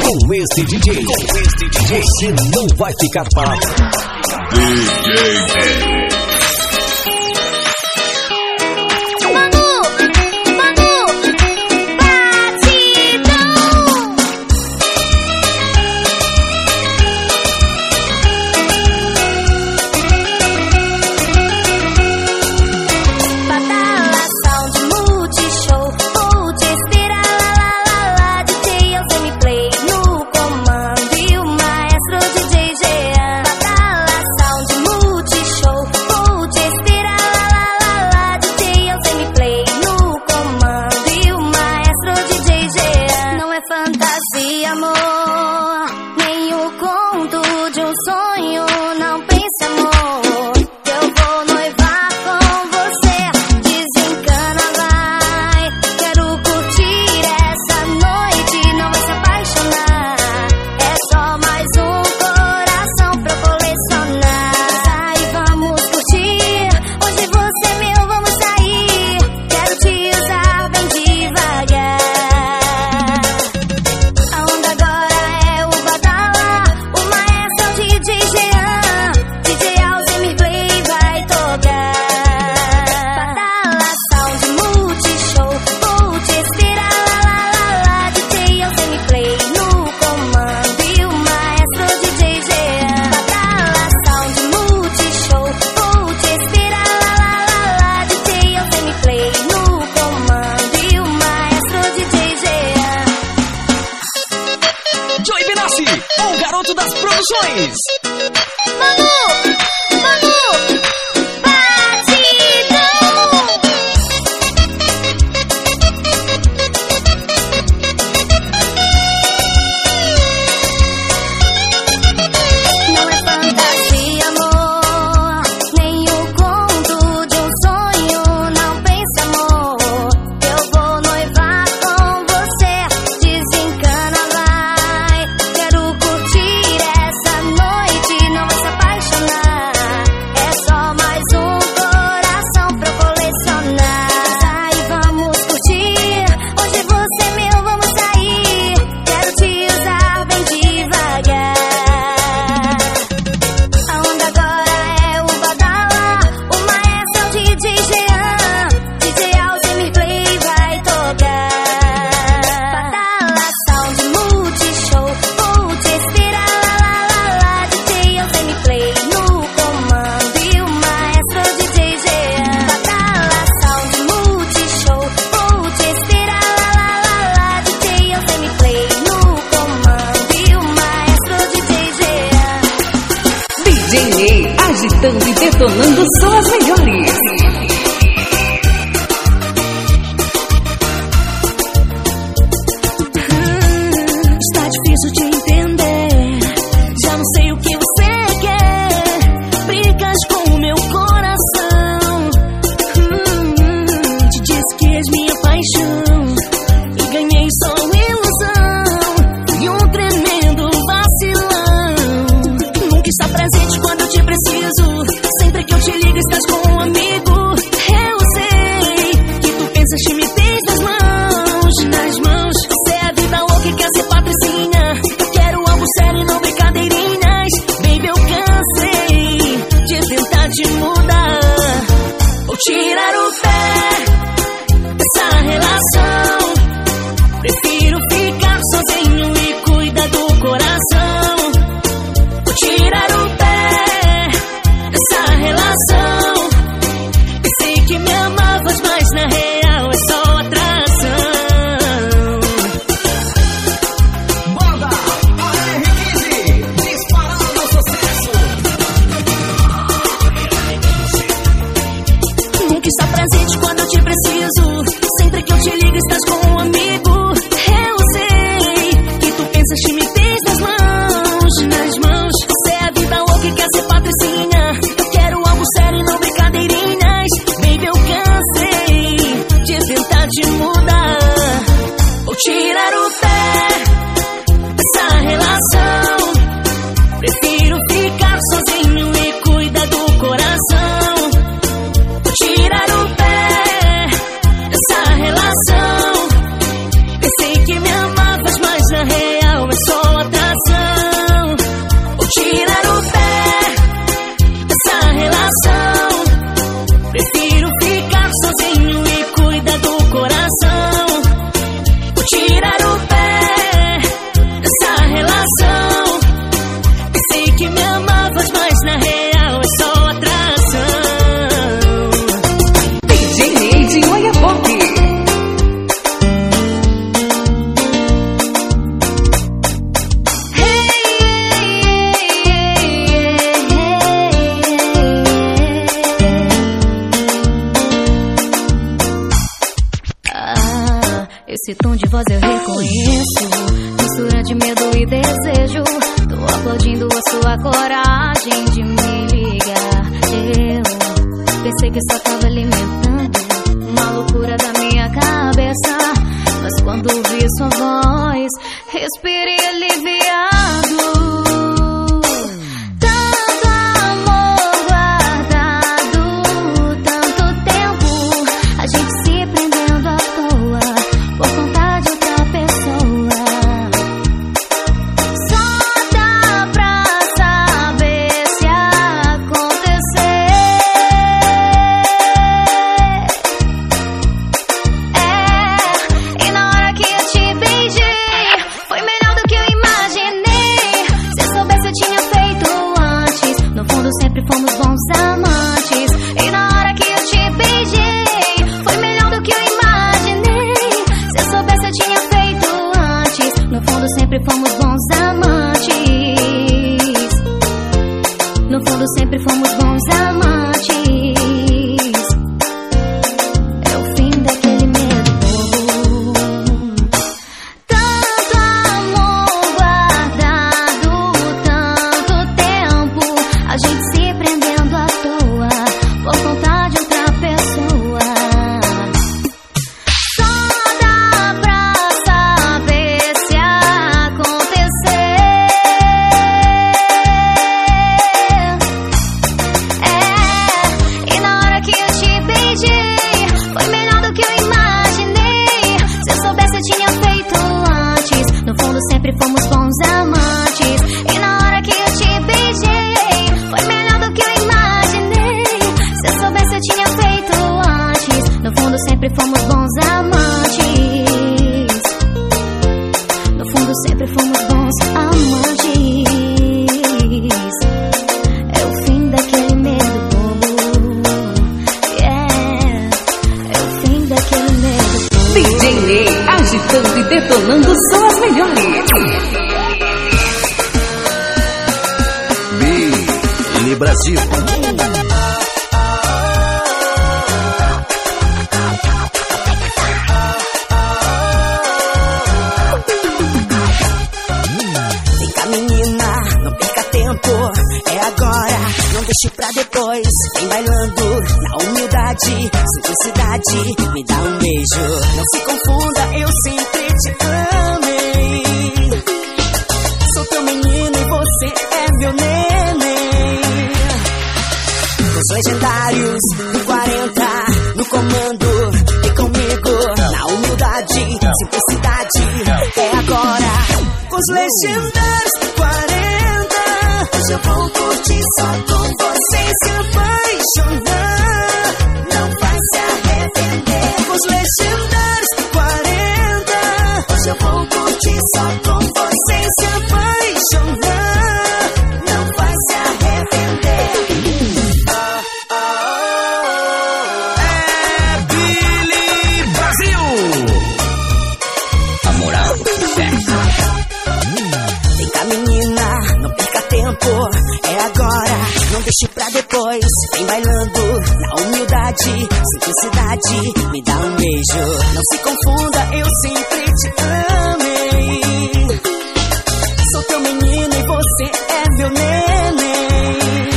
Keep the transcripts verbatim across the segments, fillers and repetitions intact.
Com esse D J, com esse D J, você não vai ficar parado. D J o garoto das produções. Manu, Manu, batidão. Não é fantasia, amor, nem o conto de um sonho. Não pense, amor, eu vou noivar com você. Desencana, vai, quero curtir essa noite, não vai se apaixonar. É só mais um coração pra eu colecionar. Sai, vamos curtir, hoje você é meu, vamos sair. Quero te usar bem devagar. A onda agora é o badala, o maestro é o D J Jean. D J Alzheimer Play vai tocar. Badala, sound, multishow, vou te esperar. Lá, lá, lá, D J Alzheimer Play no comando e o maestro D J Jean. Badala, sound, multishow, vou te esperar. Lá, lá, lá, D J Alzheimer Play no comando e o maestro D J Jean. D J Ney, agitando e detonando só as melhores. Hum, Está difícil de entender, já não sei o que você quer. Brigas com o meu coração. Hum, Te disse que és minha paixão e ganhei só ilusão. Fui um tremendo vacilão. Nunca está presente quando eu te preciso. Sempre que eu te ligo estás com Esse tom de voz eu reconheço, mistura de medo e desejo. Tô aplaudindo a sua coragem de me ligar. Eu pensei que só tava alimentando uma loucura da minha cabeça, mas quando ouvi sua voz, respirei aliviado. agitando e detonando só as melhores. Billy Brasil. Vem cá, menina, não perca tempo, é agora, não deixe pra depois. Vem bailando na humildade, simplicidade, me dá um beijo. Não se confunda, eu sempre te amei. Sou teu menino e você é meu neném. Os legendários do quarenta no comando, vem comigo na humildade, simplicidade, é agora. Com os legendários do quarenta, hoje eu vou curtir só com você e se apaixonar. Não vai se arrepender. Com os legendários do quarenta, hoje eu vou curtir só com você e se apaixonar. Não vai se arrepender. Ah, ah, ah, É Billy Brasil. a moral do sucesso. Vem cá, menina, não perca tempo, é agora, não deixe pra depois. Vem bailando na humildade, simplicidade, me dá um beijo. Não se confunda, eu sempre te amei. Sou teu menino e você é meu neném.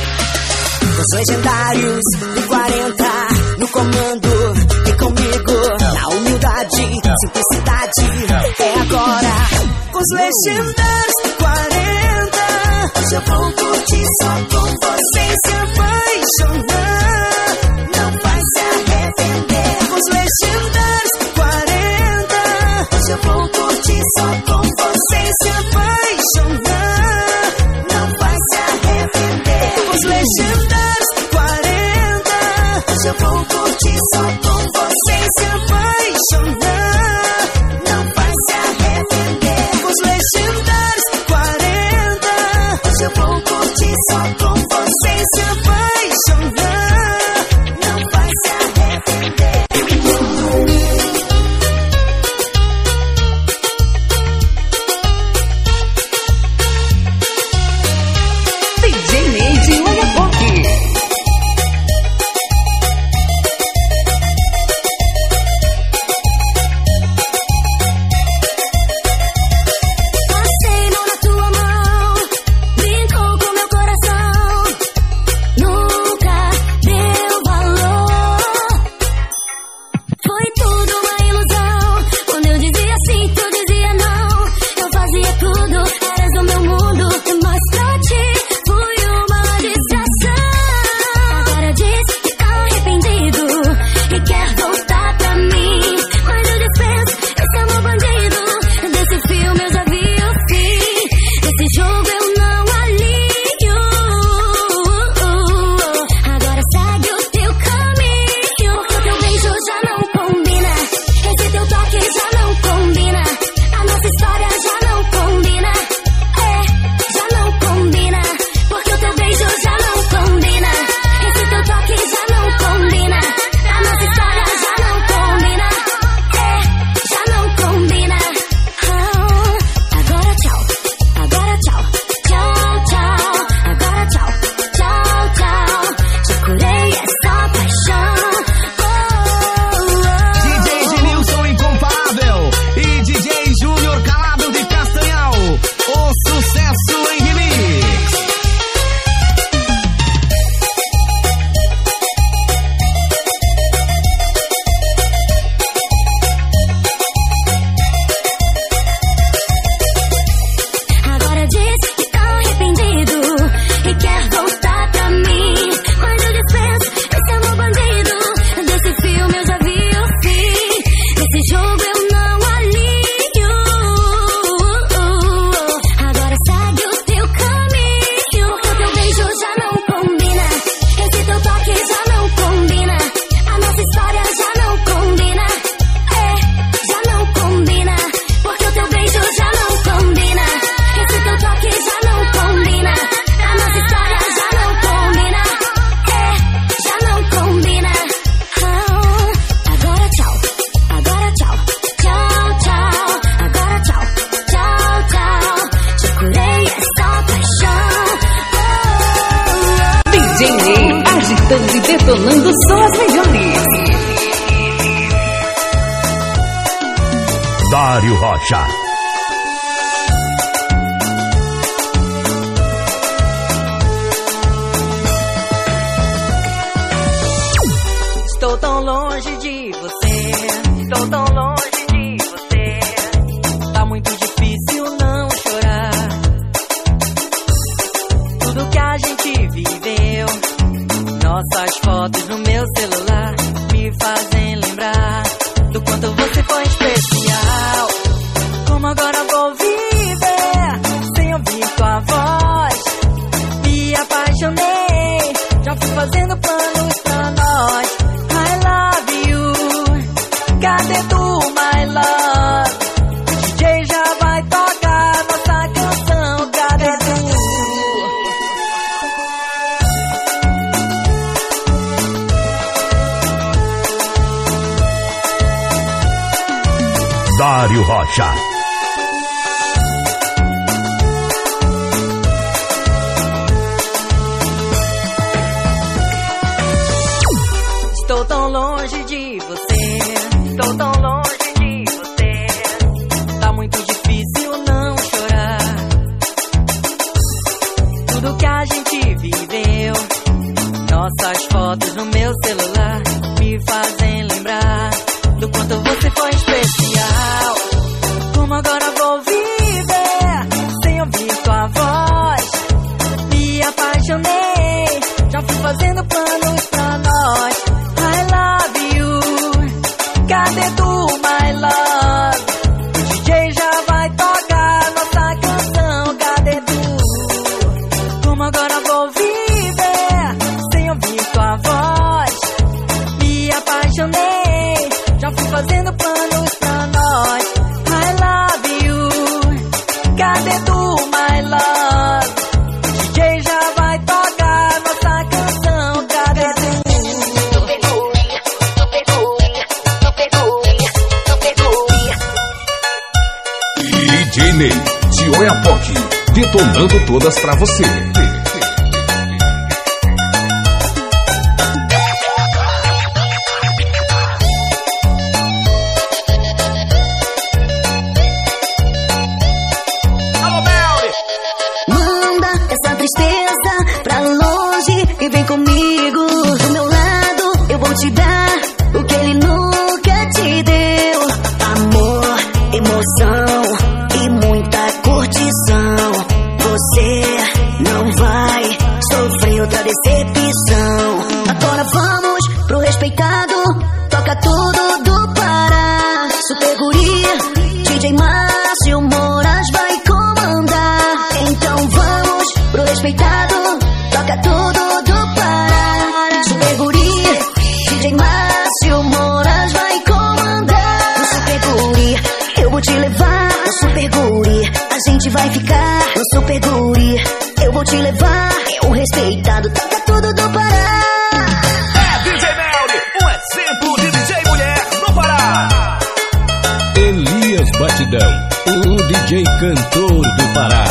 Os legendários do quarenta no comando, vem comigo na humildade, simplicidade, é agora. Com os legendários do quarenta, hoje eu vou curtir só com você e se apaixonar. Não vai se arrepender. Com os legendários do quarenta, hoje eu vou curtir só com você e se apaixonar. Não vai se arrepender. Com os legendários do quarenta, hoje eu vou curtir só com você e se apaixonar. Não vai se arrepender. Com os legendários do quarenta, hoje eu vou curtir só com você e se apaixonar. Não vai se arrepender. D J Neide Oiapoque. J Ney, agitando e detonando só as melhores. Dário Rocha. Estou tão longe de você, estou tão longe de você. Tá muito difícil não chorar. Tudo que a gente viveu, nossas fotos no meu celular me fazem lembrar do quanto você foi especial. Como agora vou viver sem ouvir tua voz? Me apaixonei, já fui fazendo planos pra nós. I love you, cadê tu, my love? O D J já vai tocar nossa canção, cadê tu? Dário Rocha. Estou tão longe de você, estou tão longe de você. Tá muito difícil não chorar. Tudo que a gente viveu, nossas fotos no meu celular me fazem lembrar do quanto você foi especial. Como agora vou viver sem ouvir tua voz? Me apaixonei, já fui fazendo planos pra nós. I love you, cadê tu, my love? O D J já vai tocar nossa canção, cadê tu? Como agora vou viver sem ouvir tua voz? Me apaixonei, já fui fazendo planos pra nós. I love you, cadê tu, my love? O D J já vai tocar nossa canção, cadê tu? D J Ney, de Oiapoque, detonando todas pra você. Manda essa tristeza pra longe e vem comigo. Do meu lado eu vou te dar o que ele nunca te deu: amor, emoção e muita curtição. Você não vai sofrer outra decepção. Agora vamos pro respeitado, toca tudo do Pará. Super Guri, D J Márcio Moraes vai comandar. Então vamos pro respeitado, toca tudo do Pará. Super Guri, D J Márcio Moraes vai comandar. No Super Guri, eu vou te levar. No Super Guri, a gente vai ficar. No Super Guri, eu vou te levar. É o respeitado, toca tudo do Pará. É D J Melly, um exemplo de D J mulher no Pará. Elias Batidão, o D J cantor do Pará.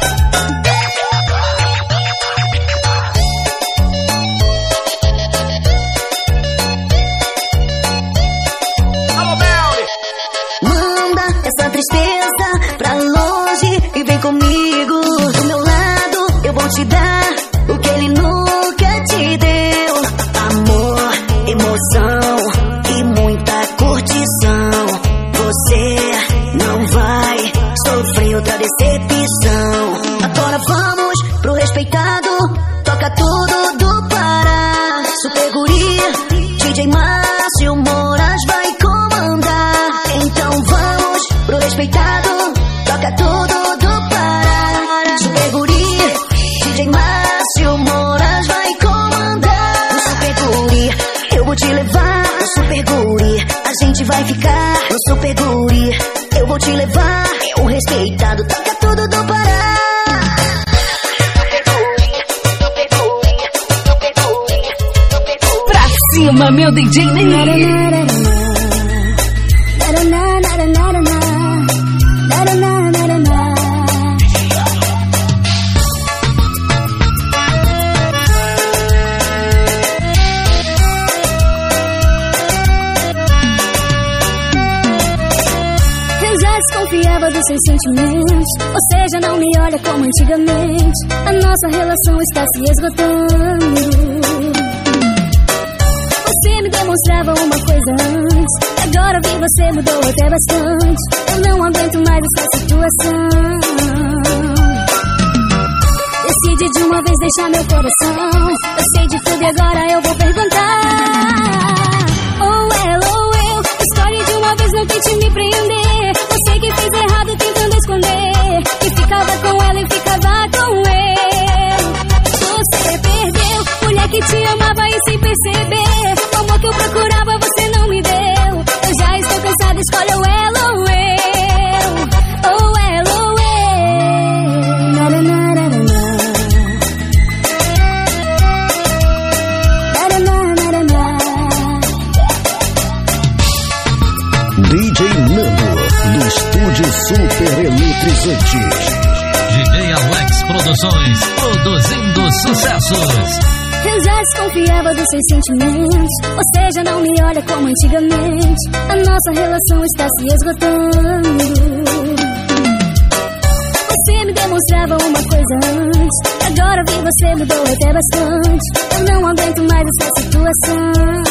Alô, Melly! Manda essa tristeza pra longe e vem comigo. Do meu lado eu vou te dar o que ele nunca te deu: amor, emoção e muita curtição. Você não vai sofrer outra decepção. Agora vamos pro respeitado, toca tudo do Pará. Super Guri, D J Márcio Moraes vai comandar. Então vamos pro respeitado, toca tudo do Pará. Super Guri, D J Márcio Moraes vai comandar. No Super Guri, eu vou te levar. No Super Guri, a gente vai ficar. No Super Guri, eu vou te levar. É o respeitado, toca tudo do Pará. Pra cima, meu D J Ney. dos seus sentimentos. Ou seja, não me olha como antigamente. A nossa relação está se esgotando. Você me demonstrava uma coisa antes, agora vi você mudou até bastante. Eu não aguento mais essa situação. Decide de uma vez deixar meu coração. Eu sei de tudo e agora eu vou perguntar. Ou ela ou eu, escolhe de uma vez, não tente me prender. Você que fez errado tentando esconder, que ficava com ela e ficava com eu. Você perdeu, mulher que te amava e sem perceber. O amor que eu procurava você não me deu. Eu já estou cansada, escolhe ou ela ou eu. Ou ela ou eu. Naranarana. D J Nando, no estúdio super eletrizante. D J Alex Produções, produzindo sucessos. Eu já desconfiava dos seus sentimentos. Ou seja, não me olha como antigamente. A nossa relação está se esgotando. Você me demonstrava uma coisa antes, agora vi você mudou até bastante. Eu não aguento mais essa situação.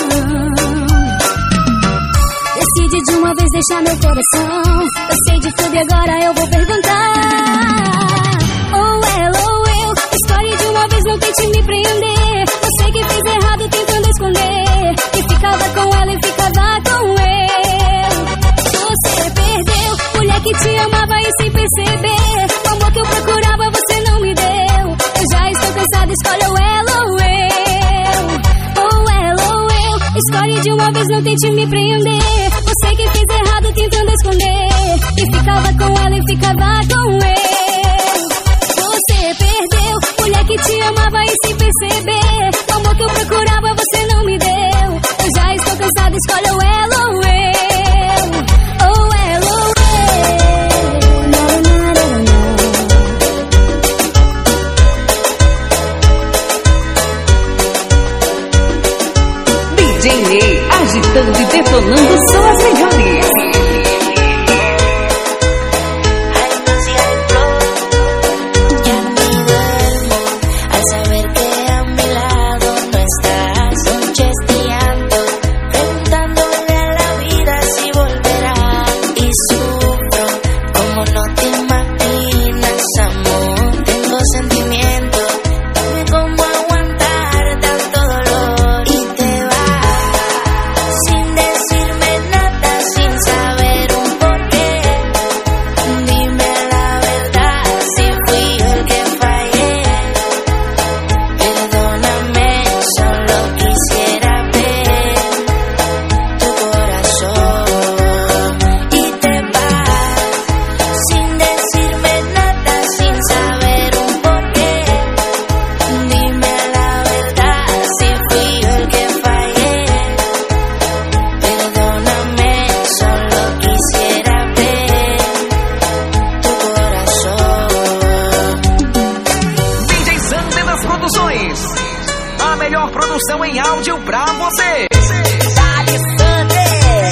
Decide de uma vez deixar meu coração. Eu sei de tudo e agora eu vou perguntar. Ou ela ou eu, escolhe de uma vez, não tente me prender. Você que fez errado tentando esconder, que ficava com ela e ficava com eu. Você perdeu, mulher que te amava e sem perceber. O amor que eu procurava você não me deu. Eu já estou cansada, escolhe ou ela ou eu. Ou ela ou eu, escolhe de uma vez, não tente me prender. Você que fez errado tentando esconder, que ficava com ela e ficava com eu. Você perdeu, mulher que te amava e sem perceber. O amor que eu procurava você não me deu. Eu já estou cansada, escolhe ou ela ou eu. Ou ela ou eu. D J Ney, agitando e detonando só as melhores. Produção em áudio pra você. Dale, Sunday.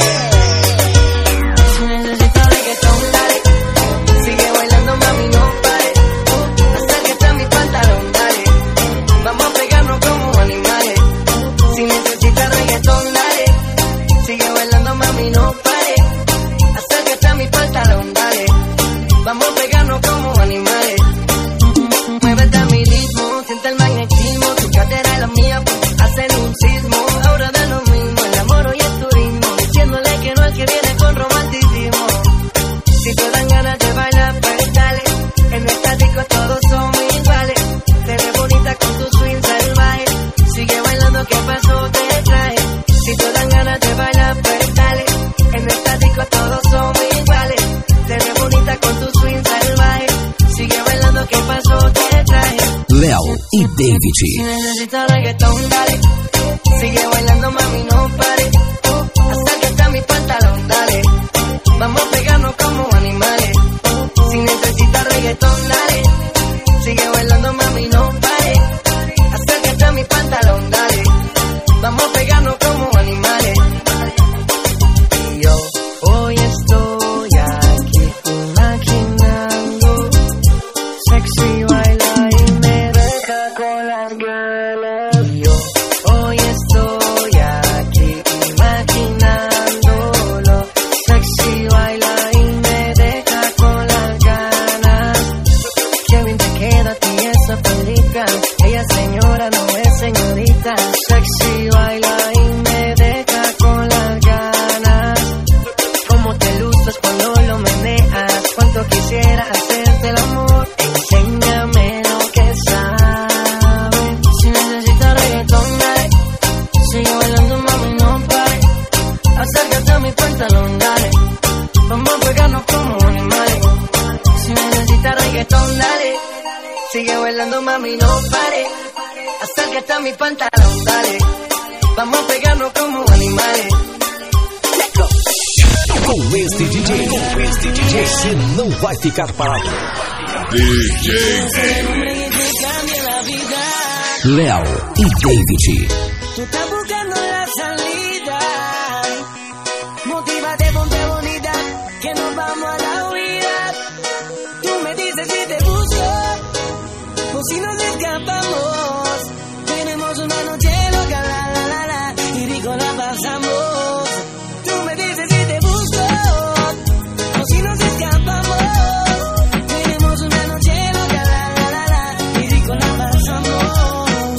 Si necesito reggaetón, dale. Sigue bailando, mami, no pare. Acércate a mi pantalón, dale. Vamos a pegarnos como animales. Si necesitas reggaetón, dale. Sigue bailando, mami, no pare. Acércate a mi pantalón, dale. Vamos a pegarnos como animales. Muévete a mi ritmo, siente el magnetismo. Tu cadera es la mía, hacen un sismo. Ahora da lo mismo, el amor y el turismo. Diciéndole que no es que viene con romanticismo. Si te dan ganas de bailar, pues dale. En nuestra disco todos somos iguales. Te ves bonita con tu swing salvaje. Sigue bailando, ¿qué pasó? Te traje. Si te dan ganas de bailar, pues dale. En nuestra disco todos somos iguales. Te ves bonita con tu swing salvaje. Sigue bailando, ¿qué pasó? Te traje. Léo y David. Si necesitas reggaetón, dale. Sigue bailando, mami, no pare. Acércate a mi pantalón, dale. Vamos a pegarnos como animales. Si necesitas reggaetón, dale. Sigue bailando, mami, no pare. Acércate a mi pantalón, dale. Vamos a pegarnos como animales. Y yo hoy estoy aquí, aquí. pantalón, dale. Sigue bailando, mami, no pare. Acércate a mi pantalón, dale. Vamos a pegarnos como animales. Com este D J, com este D J, você não vai ficar parado. D J Léo e David. Tú estás buscando la salida. Motívate, ponte bonita, que nos vamos a la huida. Tú me dices si te busco o si nos escapamos. Tenemos una noche loca, la la la la, y rico la pasamos. Tú me dices si te busco o si nos escapamos. Tenemos una noche loca, la la la la, y rico la pasamos.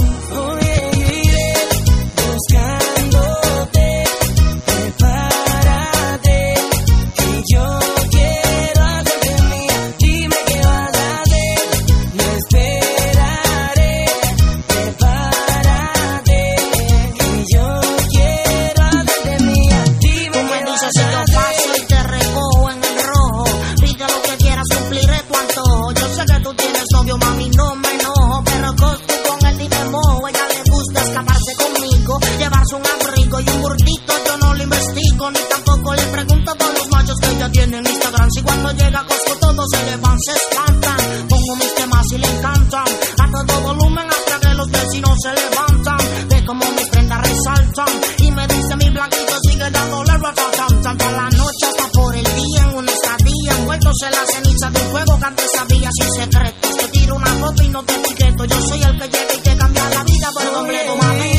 Si cuando llega Costco todos se levantan, se espantan. Pongo mis temas y le encantan a todo volumen hasta que los vecinos se levantan. Ve como mis prendas resaltan y me dice mi blanquito sigue dándole ratatam. Tanto la noche hasta por el día en una estadía, envueltos en la ceniza de un fuego que antes sabía sin secretos. Te tiro una foto y no te etiqueto. Yo soy el que llega y te cambia la vida por completo, mami.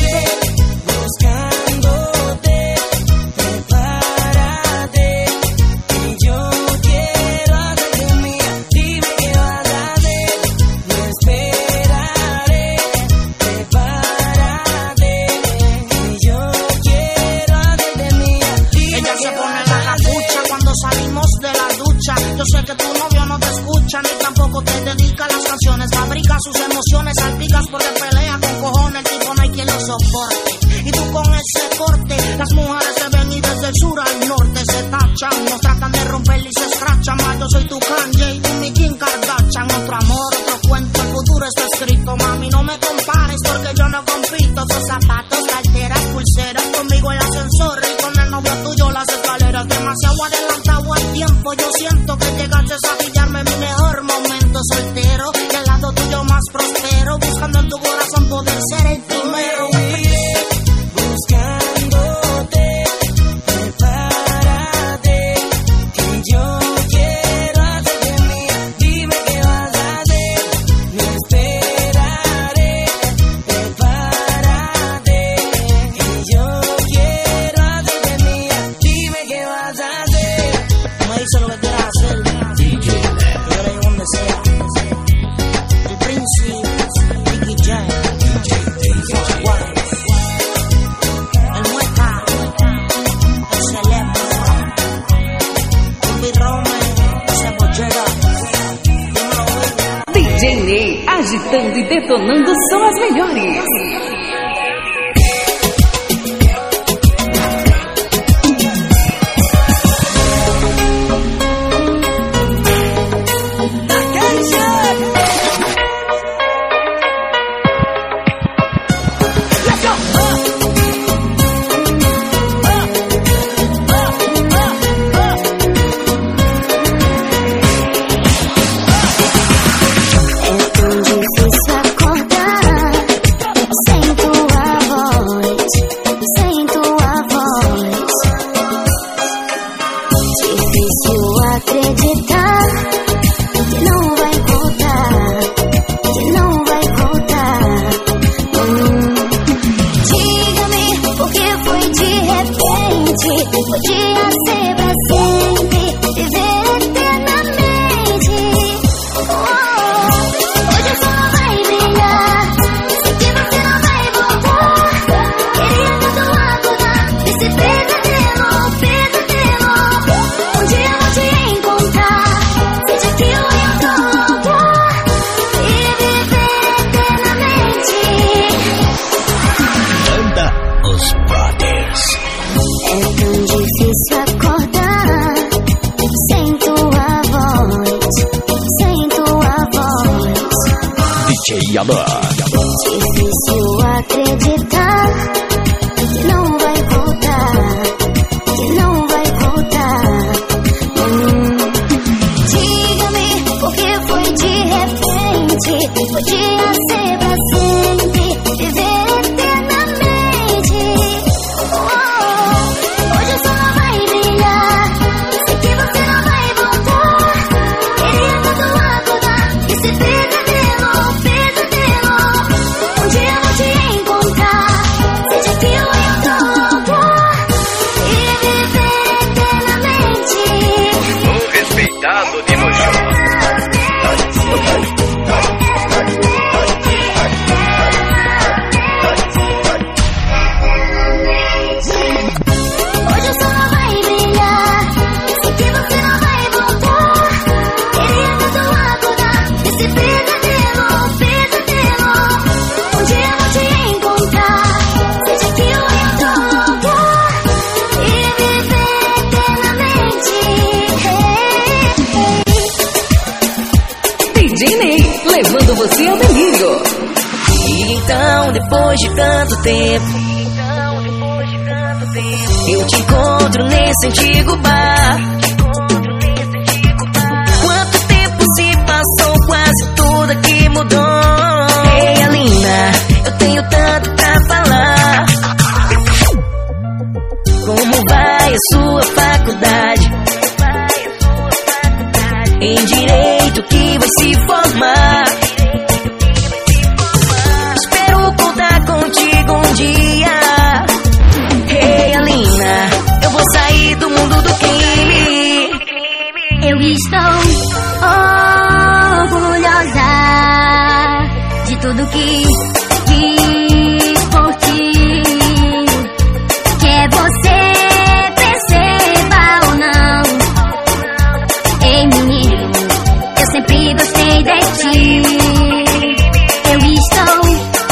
Yo sé que tu novio no te escucha ni tampoco te dedica las canciones. Fabrica sus emociones, salpicas porque pelea con cojones. El tipo no hay quien lo soporte. Y tú con ese corte, las mujeres se ven y desde el sur al norte se tachan. Nos tratan de romper y se escrachan. Más yo soy tu Kanye y tú mi Kim Kardashian. Otro amor, otro cuento, el futuro está escrito. Mami, no me compares porque yo no compito. Sus zapatos, carteras, pulseras, conmigo el ascensor y con el novio tuyo las escaleras. Demasiado adelantado al tiempo, yo siento que llegaste a pillarme mi mejor momento soltero y al lado tuyo más prospero, buscando en tu corazón poder ser el primero. Buscándote, prepárate, que yo quiero hacerte mía. Dime qué vas a hacer, no esperaré. Prepárate, que yo quiero hacerte mía. Dime qué vas a hacer. Me dice lo que quieras hacer. Yo le digo donde sea. El príncipe, Nicky Jam, el Mueca, el Celebro, el Birrome, ese Bochera. D J Ney, agitando e detonando só as melhores. É tão difícil acordar sem D J Alan. Difícil acreditar que não vai voltar, que não vai voltar. Hum. Diga-me por que foi de repente. Podia ser pra sempre, viver eternamente. Oh, hoje o sol não vai brilhar, sei que você não vai voltar. Queria tanto acordar esse pesadelo, pesadelo. Um dia eu vou te encontrar, seja que eu em outro lugar, e viver eternamente. O respeitado de Mojo. Levando você ao delírio. E então, depois de tanto tempo, eu te encontro nesse antigo bar. Quanto tempo se passou, quase tudo aqui mudou. Ei, Alina, eu tenho tanto pra falar. Como vai a sua faculdade? Em direito que vai se formar. Espero contar contigo um dia. Hey, Alina, eu vou sair do mundo do crime. Eu estou orgulhosa de tudo que fiz por ti. Quer você perceba ou não. Ei, menino, eu sempre gostei de ti. Eu estou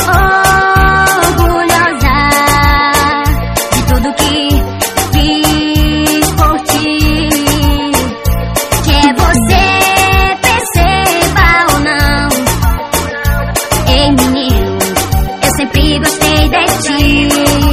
orgulhosa de tudo que fiz por ti. Quer você perceba ou não. Ei, menino, eu sempre gostei de ti.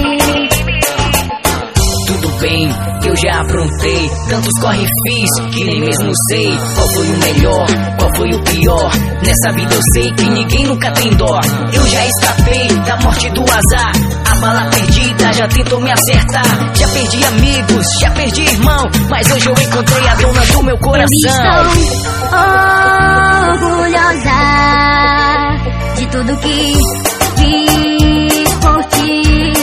Tudo bem, que eu já aprontei tantos corre fiz que nem mesmo sei qual foi o melhor, qual foi o pior. Nessa vida eu sei que ninguém nunca tem dó. Eu já escapei da morte do azar. A bala perdida já tentou me acertar. Já perdi amigos, já perdi irmão, mas hoje eu encontrei a dona do meu coração. Eu estou orgulhosa de tudo que fiz por ti.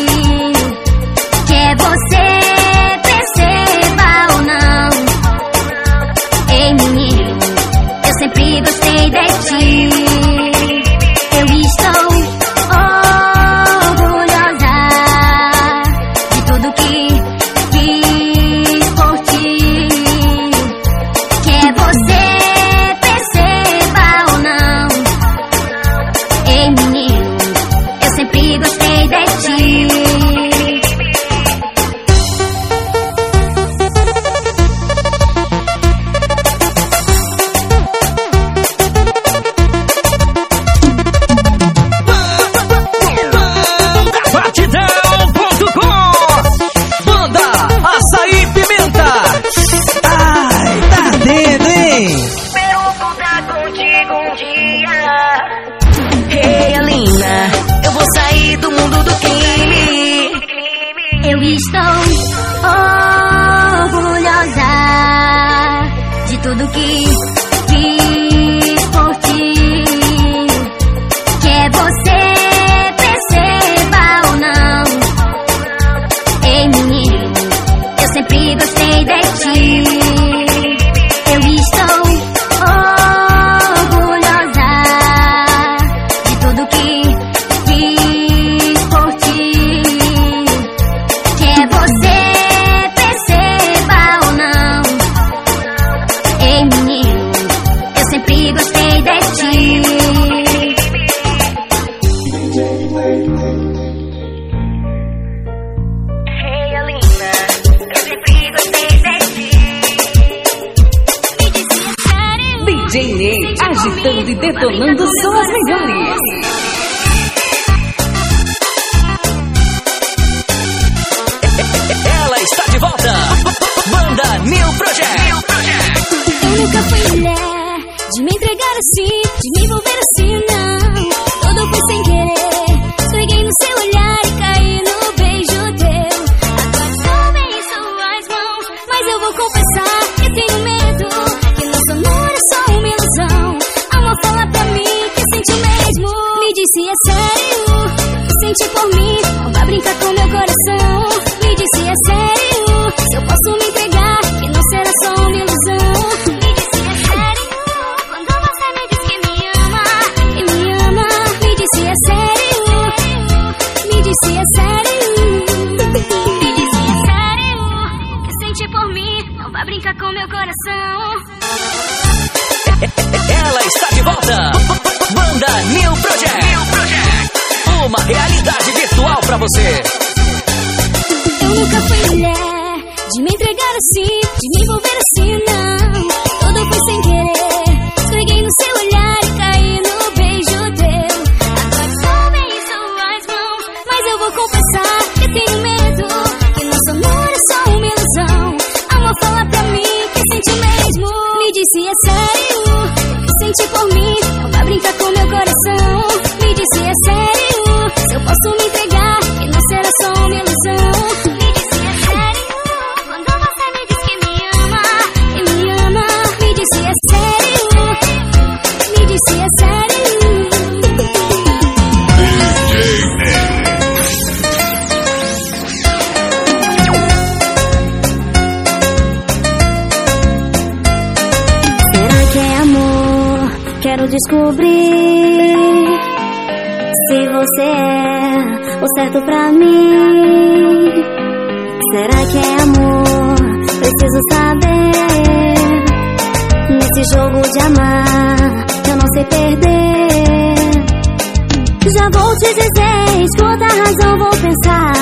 Quer você perceba ou não. Ei, menino, eu sempre gostei de ti. Eu estou orgulhosa de tudo que fiz por ti. Quer você perceba ou não. Ei, menino, eu sempre gostei de ti. Estou orgulhosa de tudo que fiz por ti. Quer você perceba ou não. Ei, menino, eu sempre gostei de ti. Eu estou orgulhosa detonando só as melhores. Ela está de volta. Banda New Project. New Project. Eu nunca fui mulher de me entregar assim, de me envolver assim, não. Tudo foi sem querer. Esfreguei no seu olhar e caí no beijo teu. Agora tomei em suas mãos, mas eu vou confessar que tenho medo, que nosso amor é só uma ilusão. Amor, fala pra mim que sente o mesmo. Me diz se é sério, que sente por mim. Não vai brincar com meu coração. Me diz se é sério, se eu posso me entregar, que não será só uma ilusão. Me diz se é sério, quando você me diz que me ama, que me ama. Me diz se é sério, me diz se é sério. Me diz se é sério, que sente por mim. Não vai brincar com meu coração. Ela está de volta. Banda New Project. New Project. Uma realidade virtual pra você. Eu nunca fui mulher de me entregar assim, de me envolver assim, não. Tudo foi sem querer. Esfreguei no seu olhar e caí no beijo teu. Agora tomei em suas mãos, mas eu vou confessar que tenho medo, que nosso amor é só uma ilusão. Amor, fala pra mim que sente o mesmo. Me diz se é sério, que sente por mim. Não vai brincar com meu coração. Me diz se é sério, se eu posso me entregar, que não será só uma ilusão. Me diz se é sério, quando você me diz que me ama, que me ama. Me diz se é sério, me diz se é sério. Será que é amor? Quero descobrir se você é o certo pra mim. Será que é amor? Preciso saber. Nesse jogo de amar, eu não sei perder. Já vou te dizer, escuta a razão, vou pensar.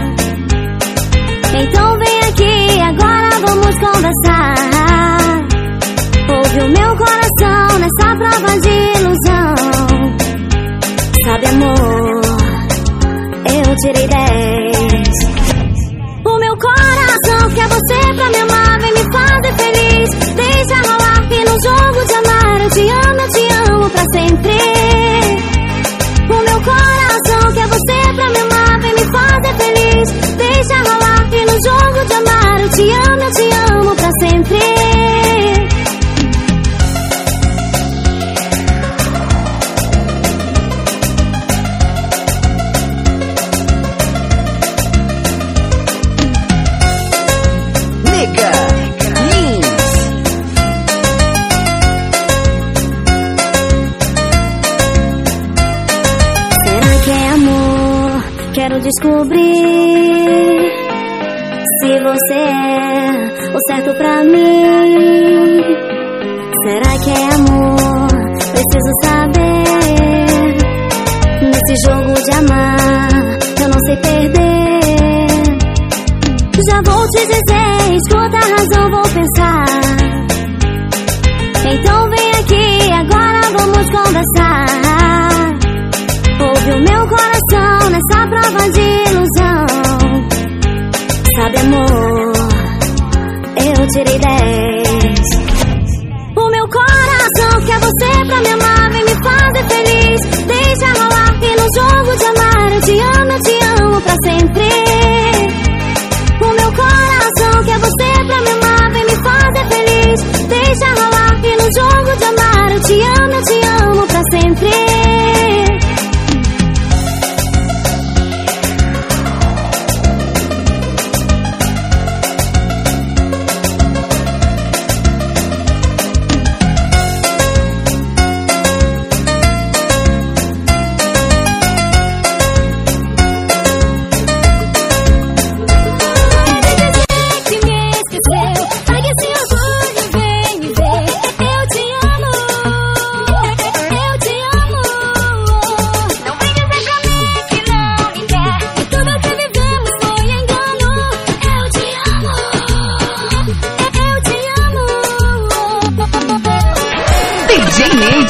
Então vem aqui, agora vamos conversar. Ouve o meu coração nessa prova de ilusão. Sabe, amor, eu tirei dez. O meu coração quer você pra me amar, vem me fazer feliz. Deixa rolar que no jogo de amar eu te amo, eu te amo pra sempre. O meu coração quer você pra me amar, vem me fazer feliz. Deixa rolar que no jogo de amar eu te amo, eu te amo pra sempre. Quero descobrir se você é o certo pra mim. Será que é amor? Preciso saber. Nesse jogo de amar, eu não sei perder. Já vou te dizer, escuta a razão, vou pensar. Então vem aqui, agora vamos conversar. Ouve o meu coração nessa prova de ilusão. Sabe, amor, eu tirei dez. O meu coração quer você pra me amar, vem me fazer feliz. Deixa rolar que no jogo de amar eu te amo, eu te amo pra sempre. O meu coração quer você pra me amar, vem me fazer feliz. Deixa rolar que no jogo de amar eu te amo, eu te amo pra sempre.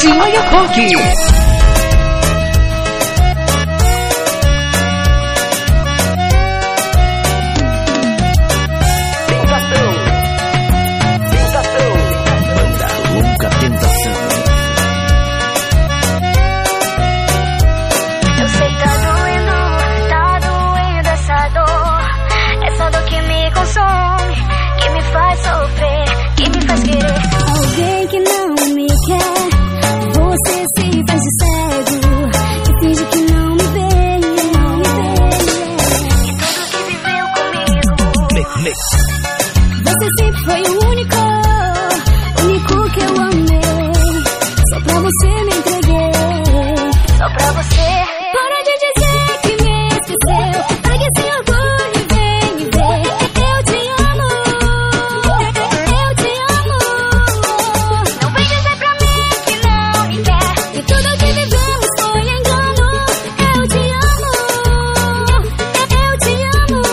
de Oiapoque. Alguém que não me quer, você se faz de cego e finge que não me vê, não me vê. E tudo que viveu comigo, você sempre foi o único, único que eu amei. Só pra você me entreguei, só pra você. Para de dizer que me esqueceu, largue esse orgulho e vem me ver. Eu te amo, eu te amo. Não vem dizer pra mim que não me quer, que tudo que vivemos foi engano. Eu te amo, eu te amo.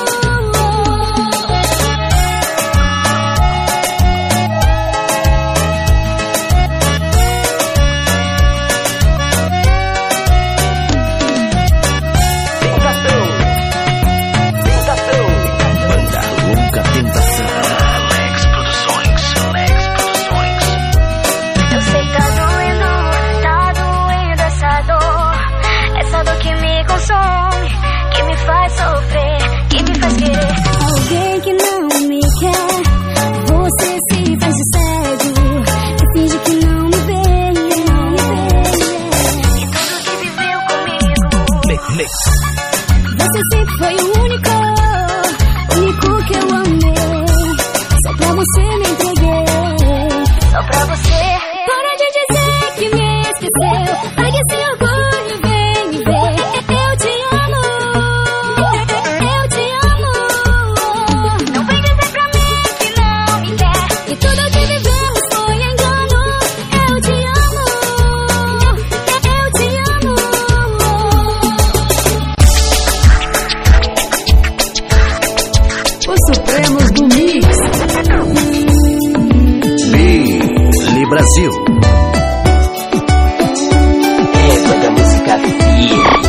Eu sei que tá doendo, tá doendo essa dor. Essa dor que me consome, que me faz sofrer, que me faz querer. Alguém que não me quer, você se faz de cego e finge que não me vê, não me vê. E tudo que viveu comigo, você sempre foi o único, único que eu amei. Só pra você me entreguei, só pra você. Para de dizer que me esqueceu, largue esse orgulho e vem me ver. Eu te amo, eu te amo. Não vem dizer pra mim que não me quer, que tudo que vivemos foi engano. Eu te amo, eu te amo. Os Supremos do Mix. Billy Brasil. Égua da música firme.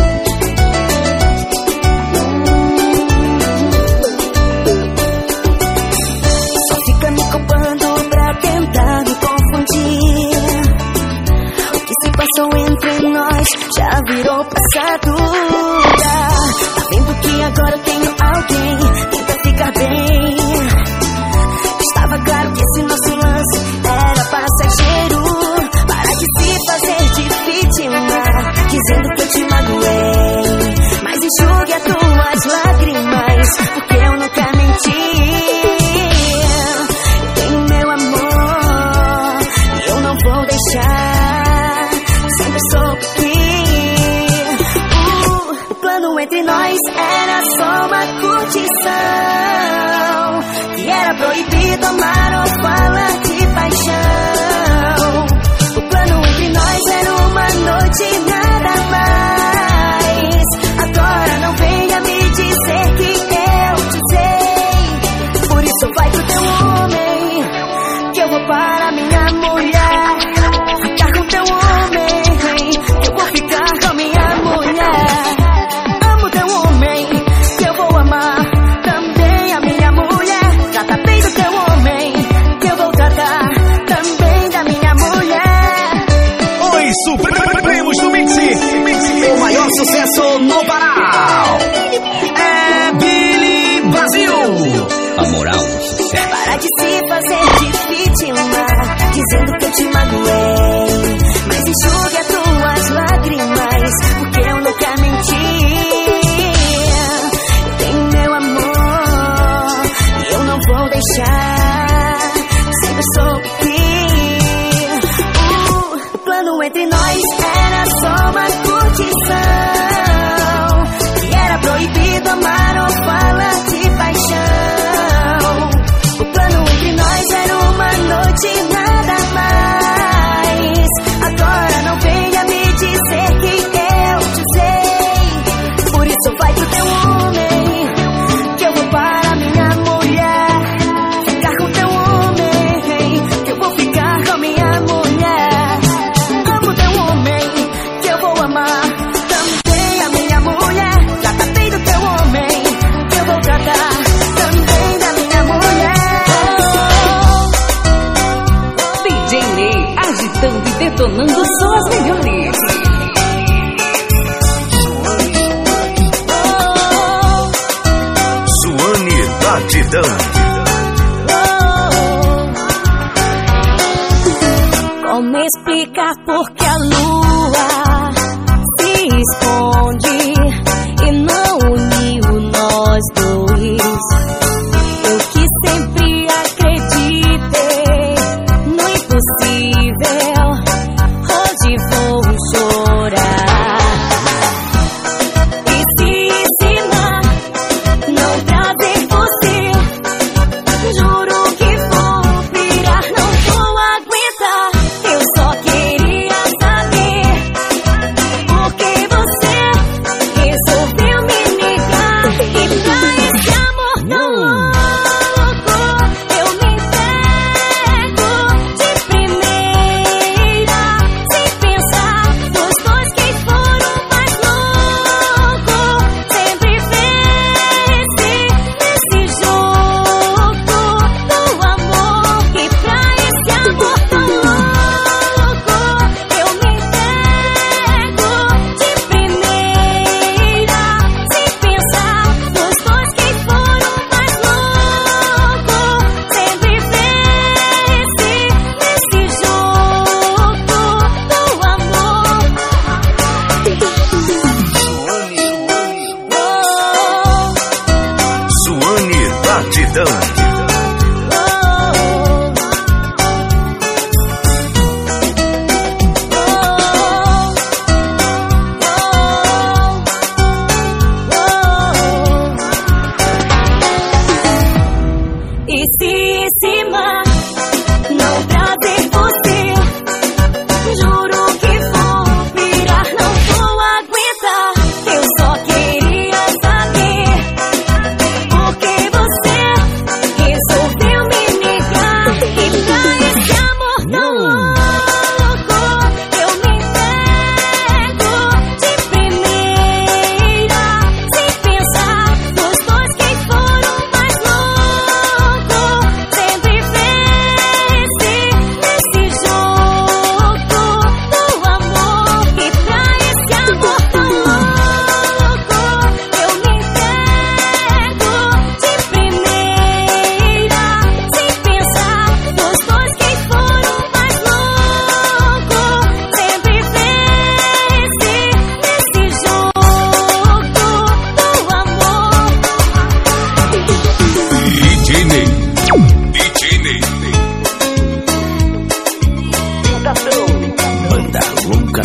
Só fica me culpando pra tentar me confundir. O que se passou entre nós já virou passadura. Tá vendo que agora eu tenho alguém, tenta ficar bem. Estava claro que esse nosso lance era passageiro. Para de se fazer de vítima, dizendo que eu te magoei. Mas enxugue as tuas lágrimas, porque eu nunca menti. Tenho meu amor e eu não vou deixar. Sempre soube que uh, o plano entre nós era só uma curtição, que era proibido amar ou falar de paixão. O plano entre nós era uma noite e nada mais. Agora não venha me dizer que eu te sei. Por isso vai pro teu homem, que eu vou para minha mulher. Ficar com teu homem, que eu vou ficar com minha mulher. Amo teu homem, que eu vou amar também a minha mulher. Trata bem do teu homem, que eu vou tratar também da minha mulher. Oi, Supremos do Mix, o maior sucesso no Pará. É Billy Brasil. A moral do sucesso. Para de se fazer de vítima, dizendo que eu te magoei. Mas enxugue as tuas lágrimas, porque eu nunca menti. Tenho meu amor e eu não vou deixar. Sempre soube que uh, o plano entre nós era só uma curtição, que era proibido amar ou falar de paixão. O plano entre nós era uma noite e nada mais. Agora não venha me dizer que eu te sei. Por isso vai pro teu homem, que eu vou para minha mulher. Ficar com teu homem, que eu vou ficar com minha mulher. Amo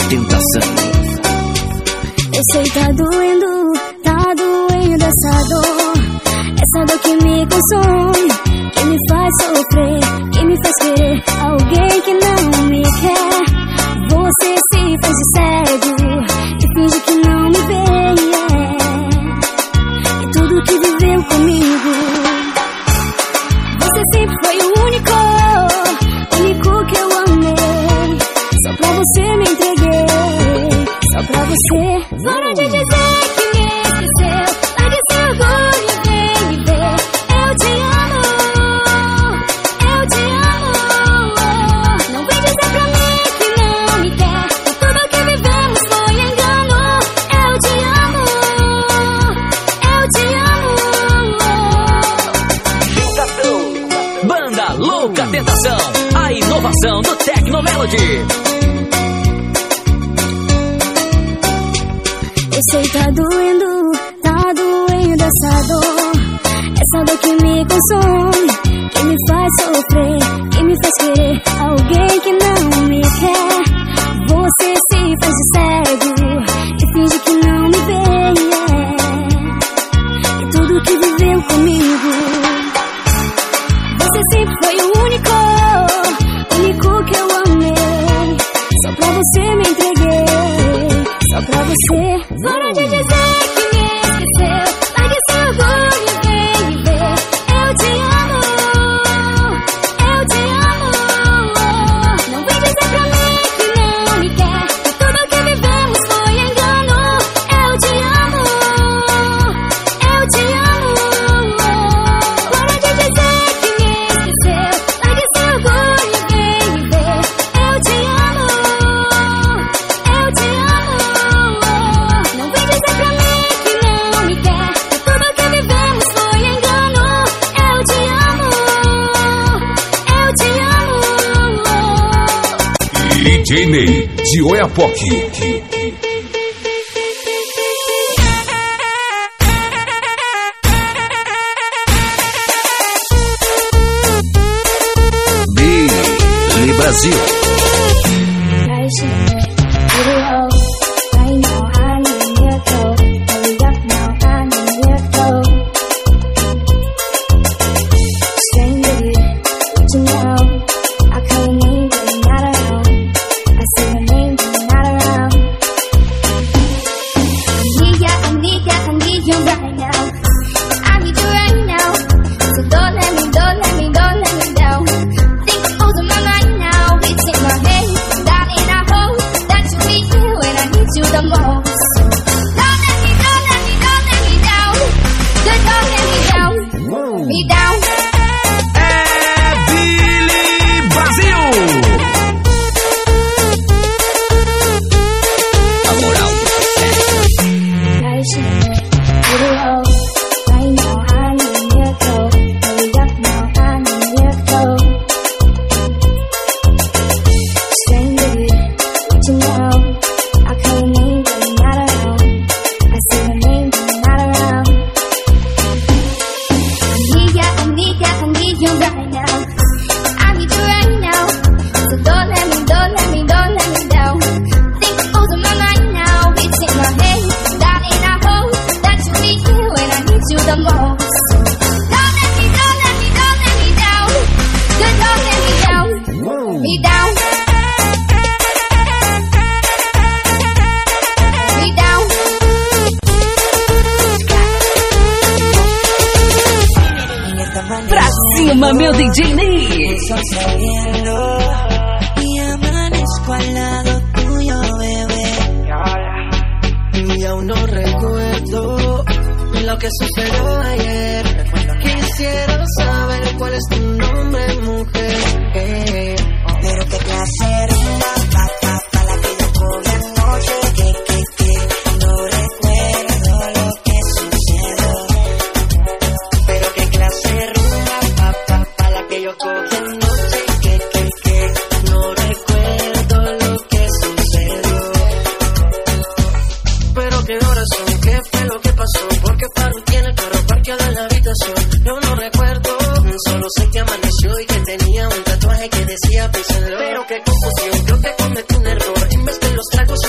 tentação. Eu sei tá doendo, tá doendo essa dor. Essa dor que me consome, que me faz sofrer, que me faz querer alguém que não me quer. Você se faz de cego e finge que não me vê, yeah. E tudo que viveu comigo, você sempre foi o único, único que eu amei. Só pra você me entreguei, só pra você. Para de dizer que me esqueceu, largue seu orgulho e vem me ver. Eu te amo, eu te amo. Não vem dizer pra mim que não me quer, que tudo que vivemos foi engano. Eu te amo, eu te amo. Banda Louca Tentação, a inovação do Tecnomelody. Eu sei tá doendo, tá doendo essa dor. Essa dor que me consome, que me faz sofrer, que me faz querer alguém que não me quer. Você se faz de cego e finge que não me vê, yeah. E tudo que viveu comigo, você sempre foi o único, único que eu amei. Só pra você me entreguei, só pra você. Para de dizer que me esqueceu, largue seu orgulho e vem me ver. Eu te amo, eu te amo. Não vem dizer pra mim que não me quer, que tudo que vivemos foi engano. Eu te amo, eu te amo. Para de dizer que me esqueceu, largue seu orgulho e vem me ver. Eu te amo, eu te amo. Não vem dizer pra mim que não me quer, que tudo que vivemos foi engano. Eu te amo, eu te amo. D J Ney, de Oiapoque. Billy Brasil. Pra cima, meu D J Ney. Y amanezco al lado tuyo, bebé. Y aún no recuerdo lo que sucedió ayer. Quisiera saber cuál es tu nombre, mujer. Eh, pero qué placer, pa, pa, pa, la que yo cogí anoche. Que, que, que, no recuerdo lo que sucedió. Pero qué clase rumba, pa, pa, pa, la que yo cogí anoche. Que, que, que, no recuerdo lo que sucedió. Pero qué horas son, qué fue lo que pasó. Porque paró tiene el carro parqueado en la habitación. Yo no recuerdo, solo sé que amaneció y que tenía un tatuaje que decía písenlo. Pero qué confusión, creo que cometí un error. En vez de los tragos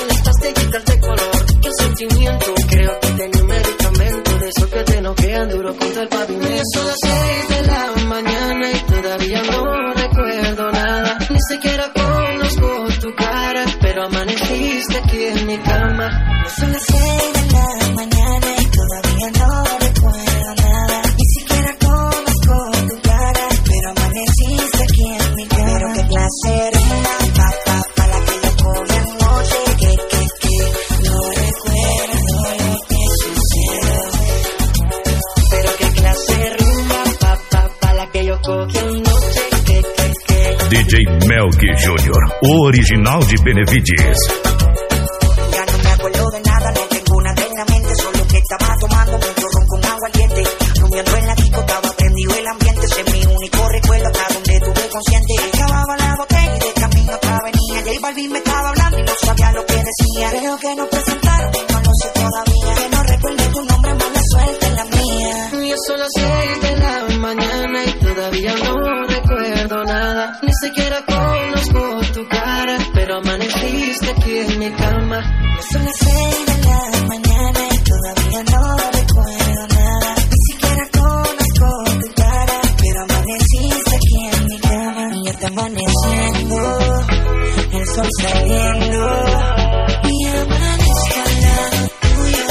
aquí en mi cama. Son las seis de la mañana y todavía no recuerdo nada. Ni siquiera conozco tu cara, pero amaneciste aquí en mi cama. Pero qué clase de rumba, pa, pa, pa, la que yo cogí anoche. Que, que, que, no recuerdo lo que sucedió. Pero qué clase de rumba, pa, pa, pa, la que yo cogí anoche. Que, que, que. D J Melky Júnior, o original de Benevides. Ya no me acuerdo de nada, no tengo nada en la mente, solo que estaba tomando mucho ron con agua caliente. Rumiando en la disco, estaba prendido el ambiente, ese es mi único recuerdo hasta donde tuve consciente. Acababa la botella y de camino otra venía. J Balvin me estaba hablando y no sabía lo que decía. Creo que nos presentaron y no lo sé todavía. Que no recuerdo tu nombre, mala suerte en la mía. Ya son las seis de la mañana y todavía no recuerdo nada. Ni siquiera conozco tu cara, pero amaneciste aquí en mi cama. Son las seis de la mañana y todavía no recuerdo nada. Ni siquiera conozco tu cara, pero amaneciste aquí en mi cama. Y ya está amaneciendo, el sol saliendo, y amanezca al lado tuyo,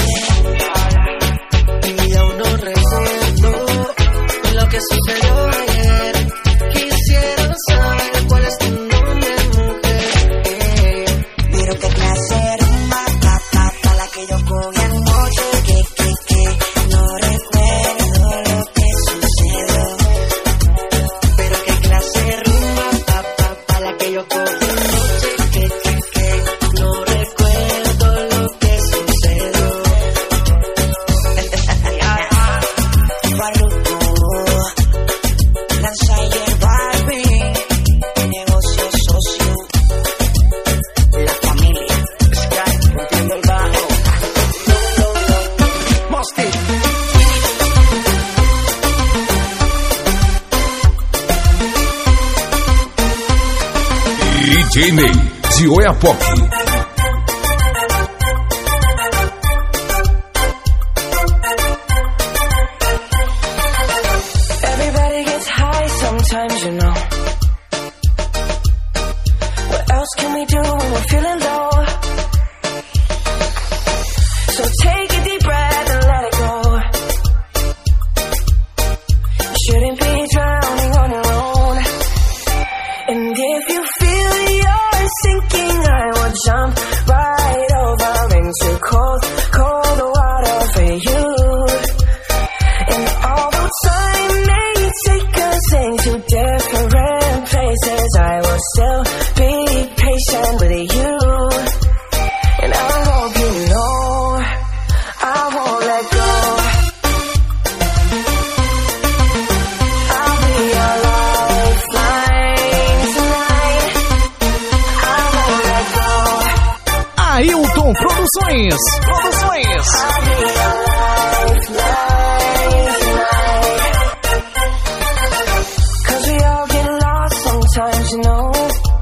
bebé. Y aún no recuerdo lo que sucedió ayer. Quisiera saber cuál es tu nombre, mujer. Pero qué clase de rumba, pa, pa, pa, la que yo cogí anoche. Que, que, que, no recuerdo lo que sucedió. Pero qué clase de rumba, pa, pa, pa, la que yo cogí anoche. Que, que, que, no recuerdo lo que sucedió. Farruko, Lanza y el Barbie, negocio socio. La familia, Sky, rompiendo el bajo. Mosty. D J Ney, de Oiapoque. Everybody gets high sometimes, you know. What else can we do when we're feeling low? So take a deep breath and let it go. You shouldn't be drowning on your own. And if you feel you're sinking, I will jump right over into cold, cold water for you. And although time may take us into different places, I will still be patient with you. And I hope you know I won't let go. I'll be your lifeline tonight. I won't let go. Ailton Produções. Produções. I'll be your lifeline tonight. 'Cause we all get lost sometimes, you know.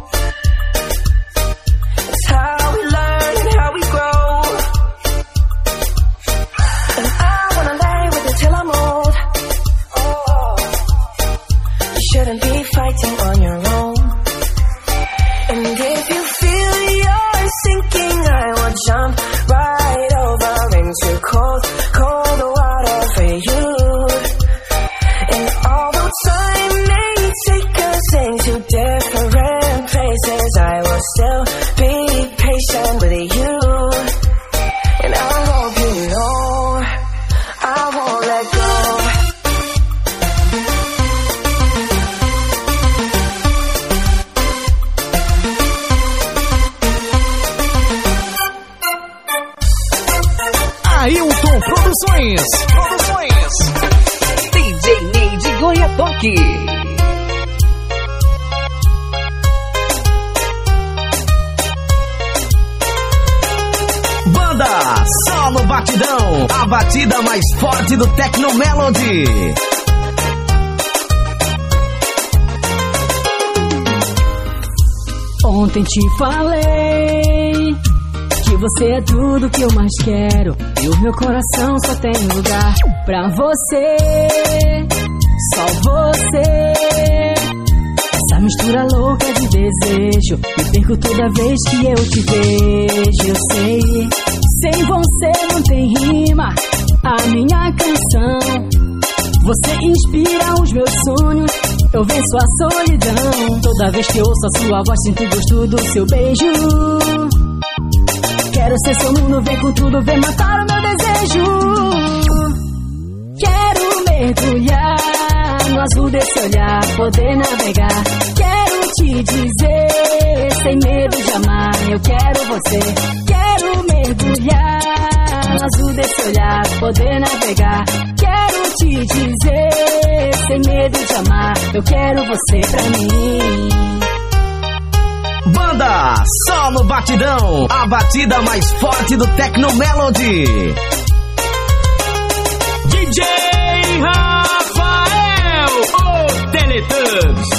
It's how we learn and how we grow. And I wanna lay with you till I'm old. Oh, you shouldn't be fighting on your own. And if you feel you're sinking, I will jump right over into cold, cold water for you. And although time may take us into different places, I will still be patient with you. And I hope you know I won't let go. Ailton Produções. Produções. D J Ney de Goiapoque. Banda Só no Batidão, a batida mais forte do Tecno Melody. Ontem te falei que você é tudo que eu mais quero, e o meu coração só tem lugar pra você, só você. Essa mistura louca de desejo, me perco toda vez que eu te vejo. Eu sei, sem você não tem rima a minha canção. Você inspira os meus sonhos, eu venço a solidão. Toda vez que ouço a sua voz, sinto o gosto do seu beijo. Quero ser seu mundo, vem com tudo, vem matar o meu desejo. Quero mergulhar no azul desse olhar, poder navegar. Quero te dizer, sem medo de amar, eu quero você. Quero mergulhar no azul desse olhar, poder navegar. Quero te dizer, sem medo de amar, eu quero você pra mim. Banda Só no Batidão, a batida mais forte do Tecno Melody. D J Rafael, o Teletubbies.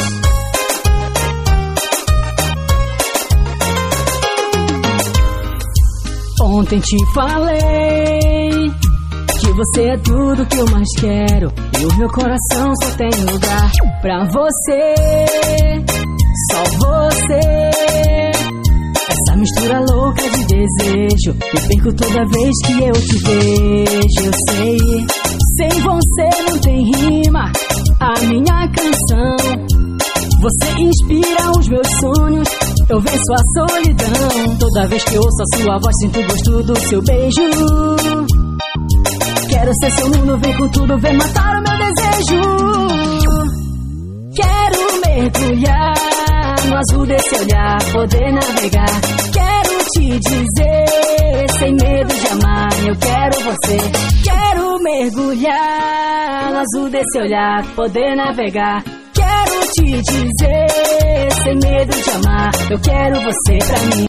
Ontem te falei que você é tudo que eu mais quero, e o meu coração só tem lugar pra você, só você. Essa mistura louca de desejo, me perco toda vez que eu te vejo. Eu sei, sem você não tem rima a minha canção. Você inspira os meus sonhos, eu venço a solidão. Toda vez que ouço a sua voz, sinto o gosto do seu beijo. Quero ser seu mundo, vem com tudo, vem matar o meu desejo. Quero mergulhar no azul desse olhar, poder navegar. Quero te dizer, sem medo de amar, eu quero você. Quero mergulhar no azul desse olhar, poder navegar. Quero te dizer, sem medo de amar, eu quero você pra mim.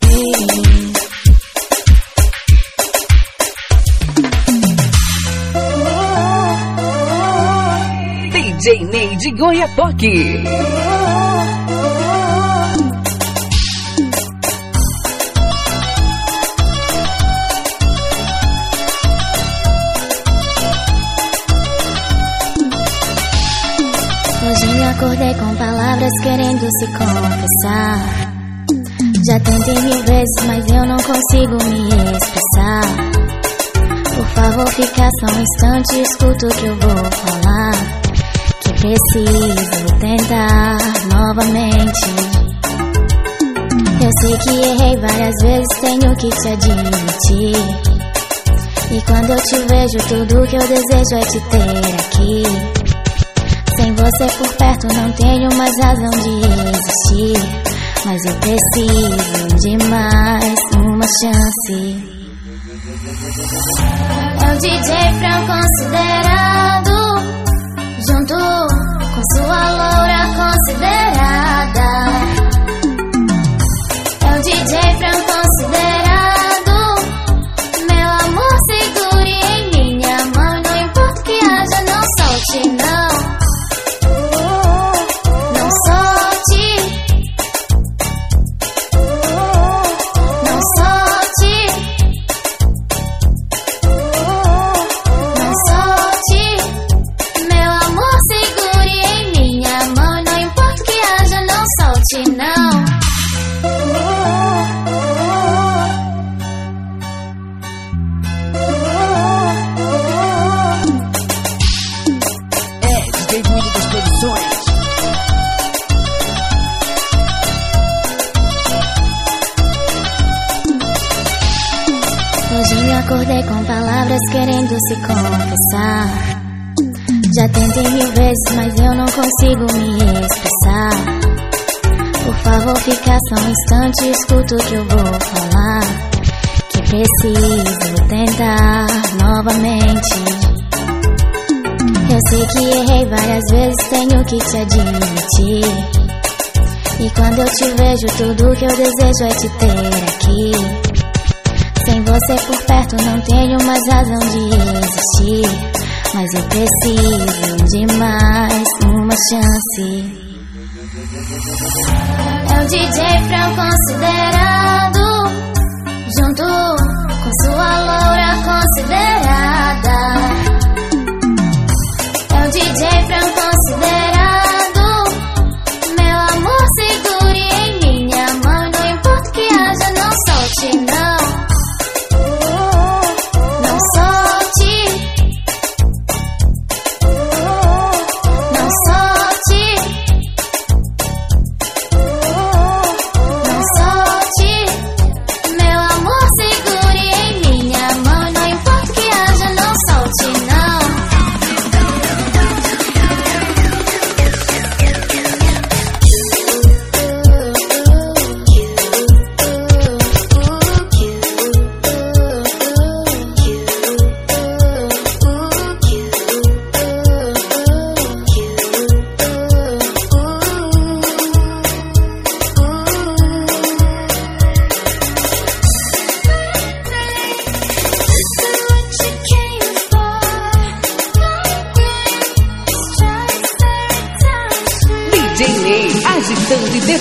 D J Ney de Goiapoque. Hoje me acordei com palavras querendo se confessar. Já tentei mil vezes, mas eu não consigo me expressar. Por favor, fica só um instante e escuta o que eu vou falar. Que preciso tentar novamente. Eu sei que errei várias vezes, tenho que te admitir. E quando eu te vejo, tudo que eu desejo é te ter aqui. Sem você por perto não tenho mais razão de existir. Mas eu preciso de mais uma chance. É o D J Fran considerado, junto com sua loura considerada. É o D J Fran considerado. Meu amor, segure em minha mão. Não importa o que haja, não solte não. Acordei com palavras querendo se confessar. Já tentei mil vezes, mas eu não consigo me expressar. Por favor, fica só um instante e escuta o que eu vou falar. Que preciso tentar novamente. Eu sei que errei várias vezes, tenho que te admitir. E quando eu te vejo, tudo que eu desejo é te ter aqui. Sem você por perto não tenho mais razão de existir. Mas eu preciso de mais uma chance. É o D J Fran considerado, junto com sua loura considerada. É o D J Fran considerado. Meu amor,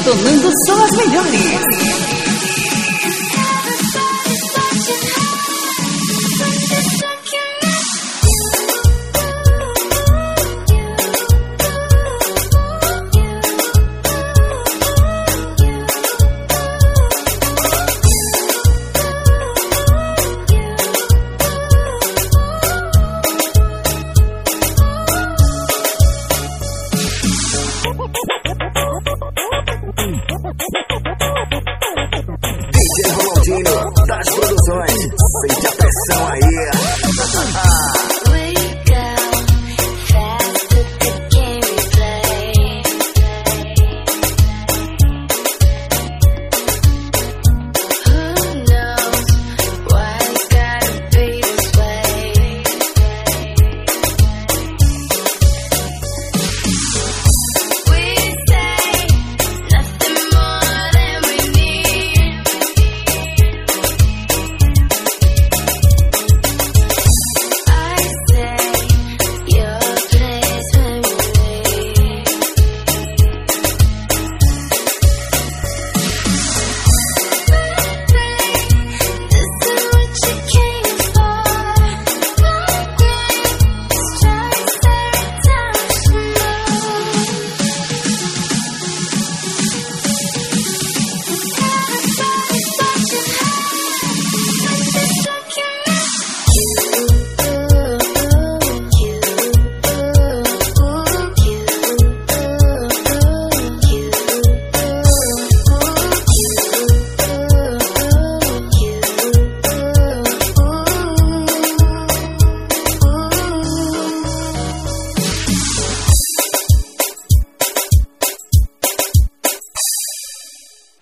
detonando só as melhores. D J Ronaldinho das produções, sente a pressão aí.